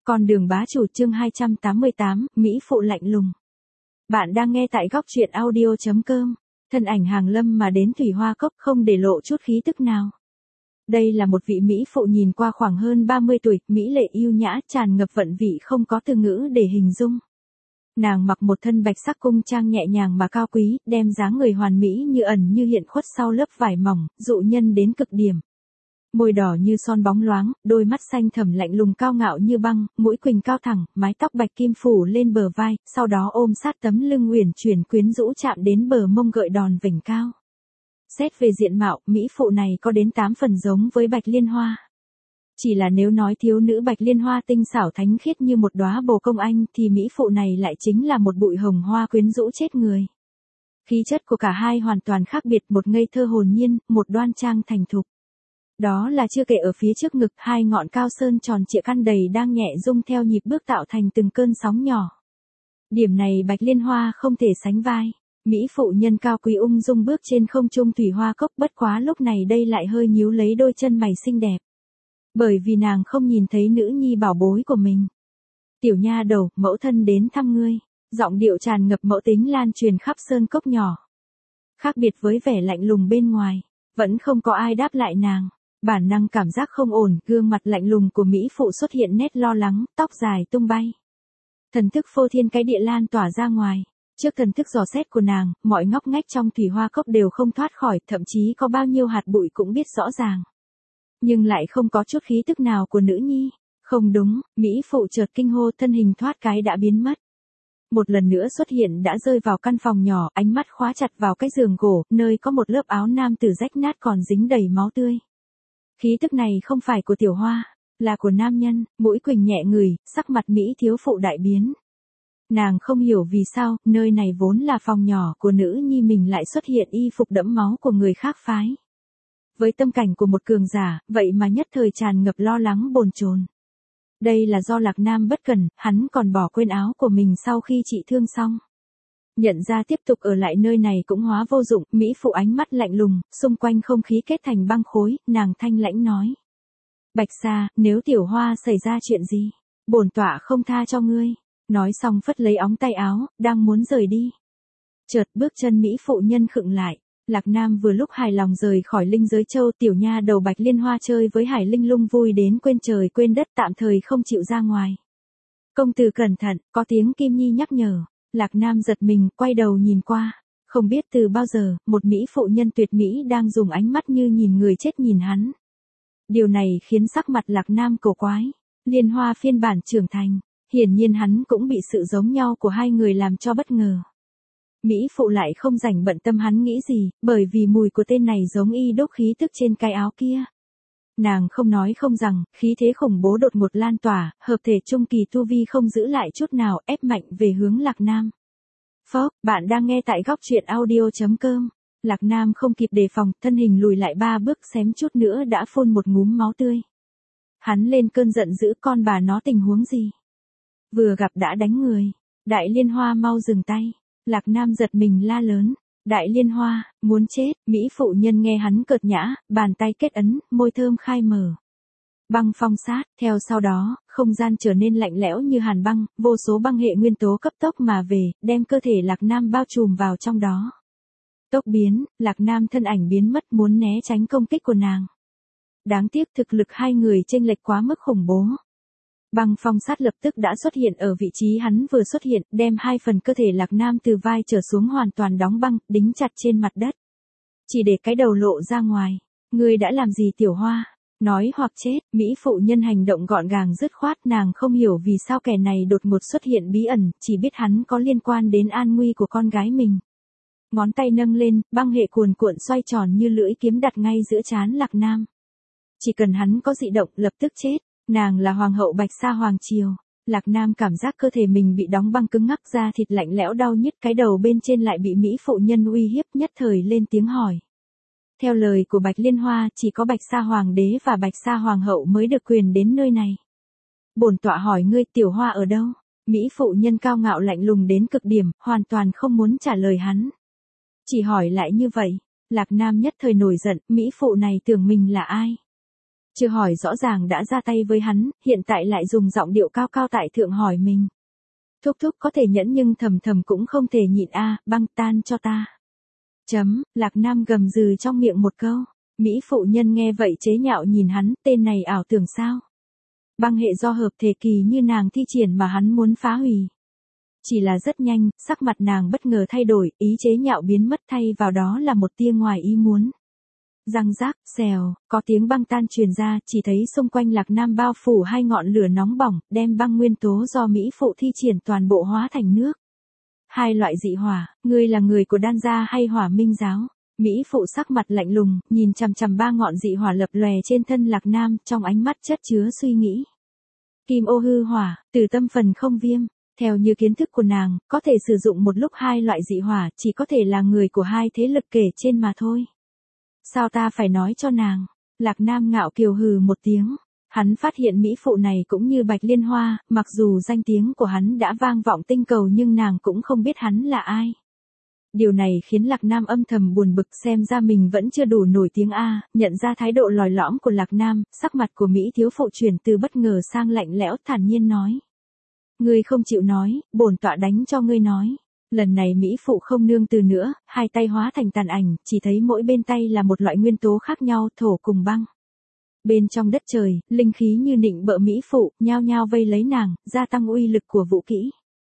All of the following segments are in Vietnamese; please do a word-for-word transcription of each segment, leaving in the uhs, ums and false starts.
Con đường bá chủ chương hai trăm tám mươi tám, Mỹ phụ lạnh lùng. Bạn đang nghe tại góc truyện audio chấm com. Thân ảnh hàng lâm mà đến Thủy Hoa Cốc không để lộ chút khí tức nào. Đây là một vị Mỹ phụ nhìn qua khoảng hơn ba mươi tuổi, mỹ lệ yêu nhã, tràn ngập vận vị không có từ ngữ để hình dung. Nàng mặc một thân bạch sắc cung trang nhẹ nhàng mà cao quý, đem dáng người hoàn mỹ như ẩn như hiện khuất sau lớp vải mỏng, dụ nhân đến cực điểm. Môi đỏ như son bóng loáng, đôi mắt xanh thẳm lạnh lùng cao ngạo như băng, mũi quỳnh cao thẳng, mái tóc bạch kim phủ lên bờ vai, sau đó ôm sát tấm lưng uyển chuyển quyến rũ chạm đến bờ mông gợi đòn vểnh cao. Xét về diện mạo, mỹ phụ này có đến tám phần giống với Bạch Liên Hoa. Chỉ là nếu nói thiếu nữ Bạch Liên Hoa tinh xảo thánh khiết như một đóa bồ công anh thì mỹ phụ này lại chính là một bụi hồng hoa quyến rũ chết người. Khí chất của cả hai hoàn toàn khác biệt, một ngây thơ hồn nhiên, một đoan trang thành thục. Đó là chưa kể ở phía trước ngực hai ngọn cao sơn tròn trịa căn đầy đang nhẹ rung theo nhịp bước tạo thành từng cơn sóng nhỏ. Điểm này Bạch Liên Hoa không thể sánh vai. Mỹ phụ nhân cao quý ung dung bước trên không trung Thủy Hoa Cốc, bất quá lúc này đây lại hơi nhíu lấy đôi chân mày xinh đẹp. Bởi vì nàng không nhìn thấy nữ nhi bảo bối của mình. Tiểu nha đầu, mẫu thân đến thăm ngươi. Giọng điệu tràn ngập mẫu tính lan truyền khắp sơn cốc nhỏ. Khác biệt với vẻ lạnh lùng bên ngoài, vẫn không có ai đáp lại nàng. Bản năng cảm giác không ổn, gương mặt lạnh lùng của Mỹ phụ xuất hiện nét lo lắng, tóc dài tung bay. Thần thức phô thiên cái địa lan tỏa ra ngoài. Trước thần thức dò xét của nàng, mọi ngóc ngách trong Thủy Hoa Cốc đều không thoát khỏi, thậm chí có bao nhiêu hạt bụi cũng biết rõ ràng. Nhưng lại không có chút khí tức nào của nữ nhi. Không đúng, Mỹ phụ chợt kinh hô, thân hình thoát cái đã biến mất. Một lần nữa xuất hiện đã rơi vào căn phòng nhỏ, ánh mắt khóa chặt vào cái giường gỗ, nơi có một lớp áo nam tử rách nát còn dính đầy máu tươi. Khí tức này không phải của Tiểu Hoa, là của nam nhân. Mũi quỳnh nhẹ ngửi, sắc mặt Mỹ thiếu phụ đại biến. Nàng không hiểu vì sao, nơi này vốn là phòng nhỏ của nữ nhi mình lại xuất hiện y phục đẫm máu của người khác phái. Với tâm cảnh của một cường giả, vậy mà nhất thời tràn ngập lo lắng bồn chồn. Đây là do Lạc Nam bất cẩn, hắn còn bỏ quên áo của mình sau khi trị thương xong. Nhận ra tiếp tục ở lại nơi này cũng hóa vô dụng, Mỹ phụ ánh mắt lạnh lùng, xung quanh không khí kết thành băng khối, nàng thanh lãnh nói. Bạch Sa, nếu Tiểu Hoa xảy ra chuyện gì, bổn tọa không tha cho ngươi. Nói xong phất lấy ống tay áo, đang muốn rời đi. Chợt bước chân Mỹ phụ nhân khựng lại. Lạc Nam vừa lúc hài lòng rời khỏi linh giới châu, tiểu nha đầu Bạch Liên Hoa chơi với Hải Linh Lung vui đến quên trời quên đất, tạm thời không chịu ra ngoài. Công tử cẩn thận, có tiếng Kim Nhi nhắc nhở. Lạc Nam giật mình, quay đầu nhìn qua. Không biết từ bao giờ, một Mỹ phụ nhân tuyệt mỹ đang dùng ánh mắt như nhìn người chết nhìn hắn. Điều này khiến sắc mặt Lạc Nam cổ quái. Liên Hoa phiên bản trưởng thành. Hiển nhiên hắn cũng bị sự giống nhau của hai người làm cho bất ngờ. Mỹ phụ lại không rảnh bận tâm hắn nghĩ gì, bởi vì mùi của tên này giống y đúc khí tức trên cái áo kia. Nàng không nói không rằng, khí thế khủng bố đột ngột lan tỏa, hợp thể trung kỳ tu vi không giữ lại chút nào, ép mạnh về hướng Lạc Nam. Phốc, bạn đang nghe tại góc truyện audio chấm com. Lạc Nam không kịp đề phòng, thân hình lùi lại ba bước, xém chút nữa đã phun một ngúm máu tươi. Hắn lên cơn giận dữ, con bà nó tình huống gì? Vừa gặp đã đánh người. Đại Liên Hoa mau dừng tay. Lạc Nam giật mình la lớn. Đại Liên Hoa, muốn chết. Mỹ phụ nhân nghe hắn cợt nhã, bàn tay kết ấn, môi thơm khai mở. Băng phong sát, theo sau đó, không gian trở nên lạnh lẽo như hàn băng, vô số băng hệ nguyên tố cấp tốc mà về, đem cơ thể Lạc Nam bao trùm vào trong đó. Tốc biến, Lạc Nam thân ảnh biến mất, muốn né tránh công kích của nàng. Đáng tiếc thực lực hai người chênh lệch quá mức khủng bố. Băng phong sát lập tức đã xuất hiện ở vị trí hắn vừa xuất hiện, đem hai phần cơ thể Lạc Nam từ vai trở xuống hoàn toàn đóng băng, đính chặt trên mặt đất. Chỉ để cái đầu lộ ra ngoài. Ngươi đã làm gì Tiểu Hoa? Nói hoặc chết, Mỹ phụ nhân hành động gọn gàng dứt khoát, nàng không hiểu vì sao kẻ này đột ngột xuất hiện bí ẩn, chỉ biết hắn có liên quan đến an nguy của con gái mình. Ngón tay nâng lên, băng hệ cuồn cuộn xoay tròn như lưỡi kiếm đặt ngay giữa trán Lạc Nam. Chỉ cần hắn có dị động, lập tức chết. Nàng là hoàng hậu Bạch Sa Hoàng Triều. Lạc Nam cảm giác cơ thể mình bị đóng băng cứng ngắc, da thịt lạnh lẽo đau nhức, cái đầu bên trên lại bị Mỹ phụ nhân uy hiếp, nhất thời lên tiếng hỏi. Theo lời của Bạch Liên Hoa, chỉ có Bạch Sa Hoàng đế và Bạch Sa Hoàng hậu mới được quyền đến nơi này. Bổn tọa hỏi ngươi, Tiểu Hoa ở đâu? Mỹ phụ nhân cao ngạo lạnh lùng đến cực điểm, hoàn toàn không muốn trả lời hắn. Chỉ hỏi lại như vậy, Lạc Nam nhất thời nổi giận, Mỹ phụ này tưởng mình là ai? Chưa hỏi rõ ràng đã ra tay với hắn, hiện tại lại dùng giọng điệu cao cao tại thượng hỏi mình. Thúc thúc có thể nhẫn nhưng thầm thầm cũng không thể nhịn a, băng tan cho ta. Chấm, Lạc Nam gầm gừ trong miệng một câu. Mỹ phụ nhân nghe vậy chế nhạo nhìn hắn, tên này ảo tưởng sao? Băng hệ do hợp thể kỳ như nàng thi triển mà hắn muốn phá hủy. Chỉ là rất nhanh, sắc mặt nàng bất ngờ thay đổi, ý chế nhạo biến mất thay vào đó là một tia ngoài ý muốn. Răng rác, xèo, có tiếng băng tan truyền ra, chỉ thấy xung quanh Lạc Nam bao phủ hai ngọn lửa nóng bỏng, đem băng nguyên tố do Mỹ phụ thi triển toàn bộ hóa thành nước. Hai loại dị hỏa, ngươi là người của đan gia hay hỏa minh giáo? Mỹ phụ sắc mặt lạnh lùng, nhìn chằm chằm ba ngọn dị hỏa lập lòe trên thân Lạc Nam, trong ánh mắt chất chứa suy nghĩ. Kim ô hư hỏa, từ tâm phần không viêm. Theo như kiến thức của nàng, có thể sử dụng một lúc hai loại dị hỏa, chỉ có thể là người của hai thế lực kể trên mà thôi. Sao ta phải nói cho nàng? Lạc Nam ngạo kiều hừ một tiếng. Hắn phát hiện mỹ phụ này cũng như Bạch Liên Hoa, mặc dù danh tiếng của hắn đã vang vọng tinh cầu nhưng nàng cũng không biết hắn là ai. Điều này khiến Lạc Nam âm thầm buồn bực, xem ra mình vẫn chưa đủ nổi tiếng a. Nhận ra thái độ lòi lõm của Lạc Nam, sắc mặt của Mỹ thiếu phụ chuyển từ bất ngờ sang lạnh lẽo, thản nhiên nói. Ngươi không chịu nói, bổn tọa đánh cho ngươi nói. Lần này Mỹ phụ không nương từ nữa, hai tay hóa thành tàn ảnh, chỉ thấy mỗi bên tay là một loại nguyên tố khác nhau, thổ cùng băng. Bên trong đất trời, linh khí như nịnh bợ Mỹ phụ, nhao nhao vây lấy nàng, gia tăng uy lực của vũ kỹ.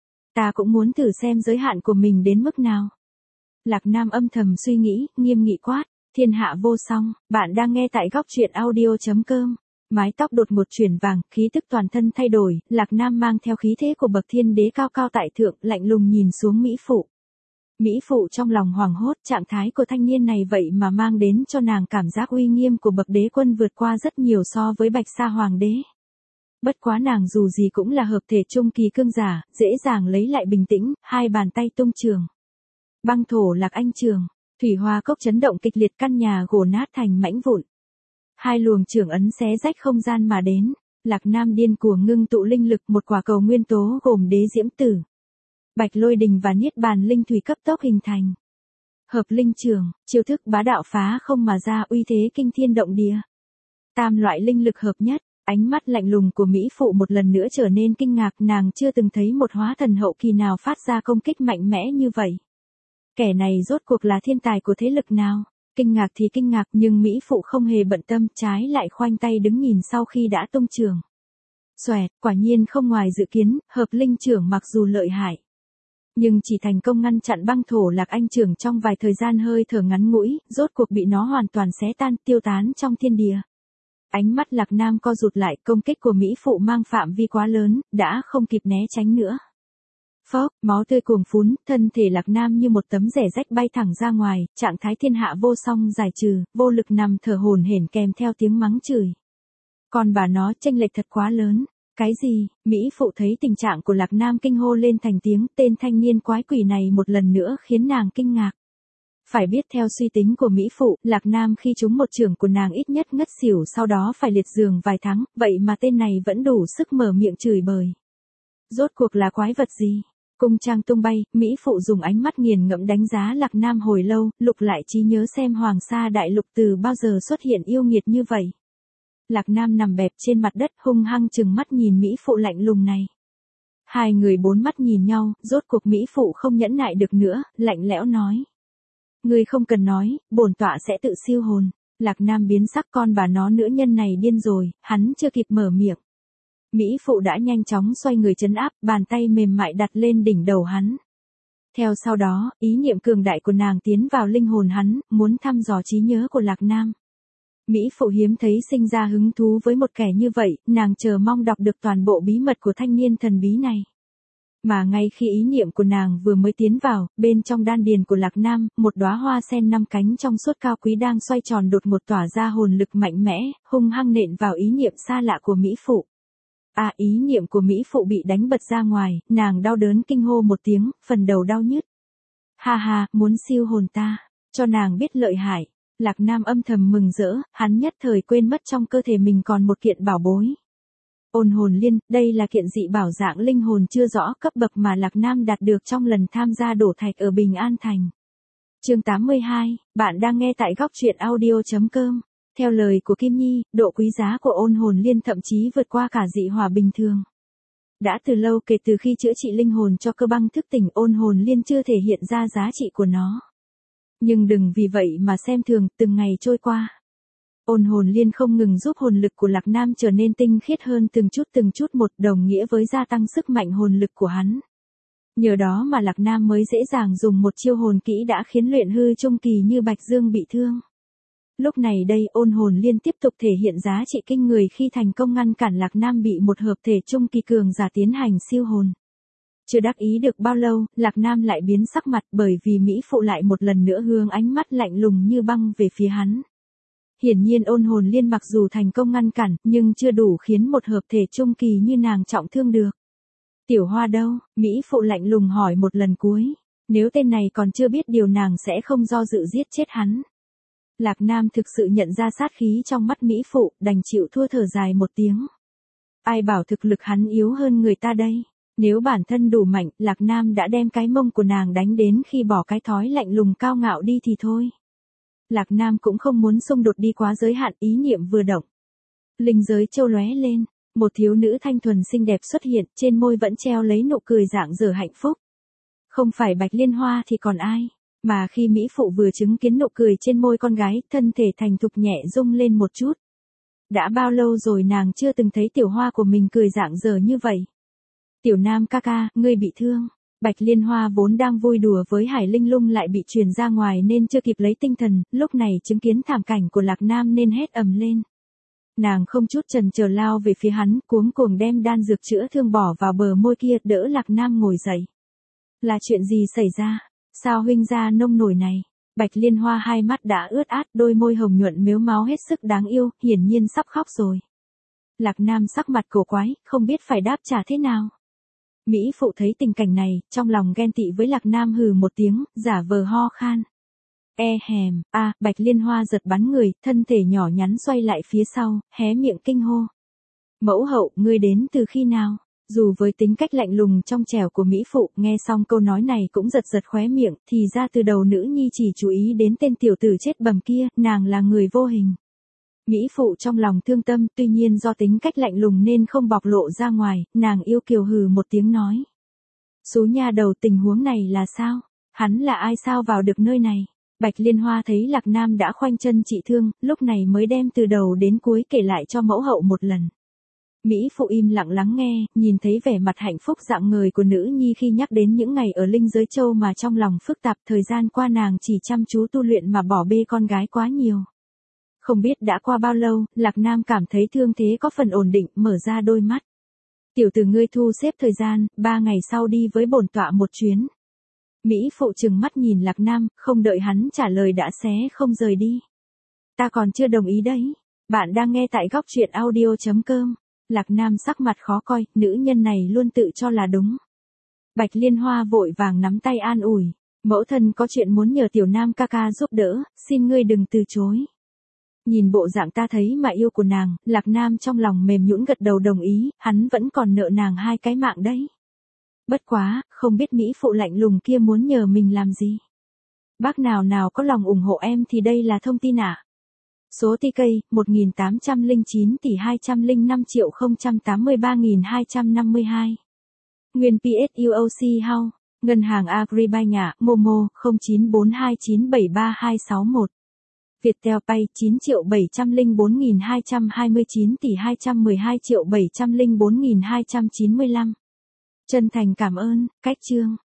Ta cũng muốn thử xem giới hạn của mình đến mức nào. Lạc Nam âm thầm suy nghĩ, nghiêm nghị quát, thiên hạ vô song, bạn đang nghe tại góc truyện audio chấm com. Mái tóc đột ngột chuyển vàng, khí tức toàn thân thay đổi, Lạc Nam mang theo khí thế của bậc thiên đế cao cao tại thượng, lạnh lùng nhìn xuống Mỹ phụ. Mỹ phụ trong lòng hoảng hốt, trạng thái của thanh niên này vậy mà mang đến cho nàng cảm giác uy nghiêm của bậc đế quân vượt qua rất nhiều so với Bạch Sa hoàng đế. Bất quá nàng dù gì cũng là hợp thể trung kỳ cương giả, dễ dàng lấy lại bình tĩnh, hai bàn tay tung trường. Băng thổ Lạc Anh trường, thủy hoa cốc chấn động kịch liệt, căn nhà gồ nát thành mảnh vụn. Hai luồng trưởng ấn xé rách không gian mà đến, Lạc Nam điên cuồng ngưng tụ linh lực, một quả cầu nguyên tố gồm đế diễm tử, Bạch Lôi Đình và Niết Bàn linh thủy cấp tốc hình thành. Hợp linh trường, chiêu thức bá đạo phá không mà ra, uy thế kinh thiên động địa. Tam loại linh lực hợp nhất, ánh mắt lạnh lùng của Mỹ phụ một lần nữa trở nên kinh ngạc, nàng chưa từng thấy một hóa thần hậu kỳ nào phát ra công kích mạnh mẽ như vậy. Kẻ này rốt cuộc là thiên tài của thế lực nào? Kinh ngạc thì kinh ngạc, nhưng Mỹ phụ không hề bận tâm, trái lại khoanh tay đứng nhìn sau khi đã tung trường. Xoẹt, quả nhiên không ngoài dự kiến, hợp linh trưởng mặc dù lợi hại, nhưng chỉ thành công ngăn chặn băng thổ Lạc Anh trưởng trong vài thời gian hơi thở ngắn ngủi, rốt cuộc bị nó hoàn toàn xé tan, tiêu tán trong thiên địa. Ánh mắt Lạc Nam co rụt lại, công kích của Mỹ phụ mang phạm vi quá lớn, đã không kịp né tránh nữa. Phốc, máu tươi cuồng phún, thân thể Lạc Nam như một tấm rẻ rách bay thẳng ra ngoài, trạng thái thiên hạ vô song giải trừ, vô lực nằm thở hổn hển kèm theo tiếng mắng chửi. Còn bà nó chênh lệch thật quá lớn. Cái gì? Mỹ phụ thấy tình trạng của Lạc Nam kinh hô lên thành tiếng, tên thanh niên quái quỷ này một lần nữa khiến nàng kinh ngạc. Phải biết theo suy tính của Mỹ phụ, Lạc Nam khi trúng một chưởng của nàng ít nhất ngất xỉu, sau đó phải liệt giường vài tháng, vậy mà tên này vẫn đủ sức mở miệng chửi bới. Rốt cuộc là quái vật gì? Cung trang tung bay, Mỹ phụ dùng ánh mắt nghiền ngẫm đánh giá Lạc Nam hồi lâu, lục lại trí nhớ xem Hoàng Sa Đại Lục từ bao giờ xuất hiện yêu nghiệt như vậy. Lạc Nam nằm bẹp trên mặt đất, hung hăng trừng mắt nhìn Mỹ phụ lạnh lùng này. Hai người bốn mắt nhìn nhau, rốt cuộc Mỹ phụ không nhẫn nại được nữa, lạnh lẽo nói. Ngươi không cần nói, bổn tọa sẽ tự siêu hồn. Lạc Nam biến sắc, con bà nó nữ nhân này điên rồi, hắn chưa kịp mở miệng. Mỹ phụ đã nhanh chóng xoay người trấn áp, bàn tay mềm mại đặt lên đỉnh đầu hắn. Theo sau đó, ý niệm cường đại của nàng tiến vào linh hồn hắn, muốn thăm dò trí nhớ của Lạc Nam. Mỹ phụ hiếm thấy sinh ra hứng thú với một kẻ như vậy, nàng chờ mong đọc được toàn bộ bí mật của thanh niên thần bí này. Mà ngay khi ý niệm của nàng vừa mới tiến vào, bên trong đan điền của Lạc Nam, một đóa hoa sen năm cánh trong suốt cao quý đang xoay tròn đột ngột tỏa ra hồn lực mạnh mẽ, hung hăng nện vào ý niệm xa lạ của Mỹ phụ. À, ý niệm của Mỹ phụ bị đánh bật ra ngoài, nàng đau đớn kinh hô một tiếng, phần đầu đau nhức. Ha ha, muốn siêu hồn ta, cho nàng biết lợi hại. Lạc Nam âm thầm mừng rỡ, hắn nhất thời quên mất trong cơ thể mình còn một kiện bảo bối. Ôn hồn liên, đây là kiện dị bảo dạng linh hồn chưa rõ cấp bậc mà Lạc Nam đạt được trong lần tham gia đổ thạch ở Bình An Thành. Chương tám mươi hai, bạn đang nghe tại góc truyện audio chấm com. Theo lời của Kim Nhi, độ quý giá của ôn hồn liên thậm chí vượt qua cả dị hỏa bình thường. Đã từ lâu kể từ khi chữa trị linh hồn cho cơ băng thức tỉnh, ôn hồn liên chưa thể hiện ra giá trị của nó. Nhưng đừng vì vậy mà xem thường, từng ngày trôi qua. Ôn hồn liên không ngừng giúp hồn lực của Lạc Nam trở nên tinh khiết hơn từng chút từng chút một, đồng nghĩa với gia tăng sức mạnh hồn lực của hắn. Nhờ đó mà Lạc Nam mới dễ dàng dùng một chiêu hồn kỹ đã khiến luyện hư trung kỳ như Bạch Dương bị thương. Lúc này đây ôn hồn liên tiếp tục thể hiện giá trị kinh người khi thành công ngăn cản Lạc Nam bị một hợp thể trung kỳ cường giả tiến hành siêu hồn. Chưa đắc ý được bao lâu, Lạc Nam lại biến sắc mặt bởi vì Mỹ Phụ lại một lần nữa hướng ánh mắt lạnh lùng như băng về phía hắn. Hiển nhiên ôn hồn liên mặc dù thành công ngăn cản, nhưng chưa đủ khiến một hợp thể trung kỳ như nàng trọng thương được. Tiểu Hoa đâu? Mỹ Phụ lạnh lùng hỏi một lần cuối. Nếu tên này còn chưa biết điều nàng sẽ không do dự giết chết hắn. Lạc Nam thực sự nhận ra sát khí trong mắt Mỹ Phụ, đành chịu thua thở dài một tiếng. Ai bảo thực lực hắn yếu hơn người ta đây? Nếu bản thân đủ mạnh, Lạc Nam đã đem cái mông của nàng đánh đến khi bỏ cái thói lạnh lùng cao ngạo đi thì thôi. Lạc Nam cũng không muốn xung đột đi quá giới hạn, ý niệm vừa động. Linh giới châu lóe lên, một thiếu nữ thanh thuần xinh đẹp xuất hiện, trên môi vẫn treo lấy nụ cười rạng rỡ hạnh phúc. Không phải Bạch Liên Hoa thì còn ai? Mà khi Mỹ Phụ vừa chứng kiến nụ cười trên môi con gái, thân thể thành thục nhẹ rung lên một chút. Đã bao lâu rồi nàng chưa từng thấy Tiểu Hoa của mình cười rạng rỡ như vậy? Tiểu Nam ca ca, ngươi bị thương. Bạch Liên Hoa vốn đang vui đùa với Hải Linh Lung lại bị truyền ra ngoài nên chưa kịp lấy tinh thần, lúc này chứng kiến thảm cảnh của Lạc Nam nên hét ầm lên. Nàng không chút chần chờ lao về phía hắn, cuống cuồng đem đan dược chữa thương bỏ vào bờ môi kia, đỡ Lạc Nam ngồi dậy. Là chuyện gì xảy ra? Sao huynh gia nông nổi này? Bạch Liên Hoa hai mắt đã ướt át, đôi môi hồng nhuận mếu máo hết sức đáng yêu, hiển nhiên sắp khóc rồi. Lạc Nam sắc mặt cổ quái, không biết phải đáp trả thế nào. Mỹ Phụ thấy tình cảnh này, trong lòng ghen tị với Lạc Nam hừ một tiếng, giả vờ ho khan. E hèm, a, à, Bạch Liên Hoa giật bắn người, thân thể nhỏ nhắn xoay lại phía sau, hé miệng kinh hô. Mẫu hậu, ngươi đến từ khi nào? Dù với tính cách lạnh lùng trong trẻo của Mỹ Phụ, nghe xong câu nói này cũng giật giật khóe miệng, thì ra từ đầu nữ nhi chỉ chú ý đến tên tiểu tử chết bầm kia, nàng là người vô hình. Mỹ Phụ trong lòng thương tâm, tuy nhiên do tính cách lạnh lùng nên không bộc lộ ra ngoài, nàng yêu kiều hừ một tiếng nói. Số nha đầu, tình huống này là sao? Hắn là ai sao vào được nơi này? Bạch Liên Hoa thấy Lạc Nam đã khoanh chân trị thương, lúc này mới đem từ đầu đến cuối kể lại cho mẫu hậu một lần. Mỹ Phụ im lặng lắng nghe, nhìn thấy vẻ mặt hạnh phúc rạng ngời của nữ nhi khi nhắc đến những ngày ở Linh Giới Châu mà trong lòng phức tạp, thời gian qua nàng chỉ chăm chú tu luyện mà bỏ bê con gái quá nhiều. Không biết đã qua bao lâu, Lạc Nam cảm thấy thương thế có phần ổn định, mở ra đôi mắt. Tiểu tử ngươi thu xếp thời gian, ba ngày sau đi với bổn tọa một chuyến. Mỹ Phụ trừng mắt nhìn Lạc Nam, không đợi hắn trả lời đã xé không rời đi. Ta còn chưa đồng ý đấy. Bạn đang nghe tại góc truyện audio chấm com. Lạc Nam sắc mặt khó coi, nữ nhân này luôn tự cho là đúng. Bạch Liên Hoa vội vàng nắm tay an ủi. Mẫu thân có chuyện muốn nhờ Tiểu Nam ca ca giúp đỡ, xin ngươi đừng từ chối. Nhìn bộ dạng ta thấy mà yêu của nàng, Lạc Nam trong lòng mềm nhũn gật đầu đồng ý, hắn vẫn còn nợ nàng hai cái mạng đấy. Bất quá, không biết Mỹ Phụ lạnh lùng kia muốn nhờ mình làm gì. Bác nào nào có lòng ủng hộ em thì đây là thông tin ạ. À? Số tê ca, một nghìn tám trăm lẻ chín tỷ hai trăm lẻ năm triệu không trăm tám mươi ba nghìn hai trăm năm mươi hai. Nguyên pê ét u ô xê House, Ngân hàng Agribank ạ, Momo, không chín bốn hai chín bảy ba hai sáu một. Viettel Pay chín triệu bảy trăm lẻ bốn nghìn hai trăm hai mươi chín tỷ hai trăm mười hai triệu bảy trăm lẻ bốn nghìn hai trăm chín mươi lăm. Chân thành cảm ơn, cách chương.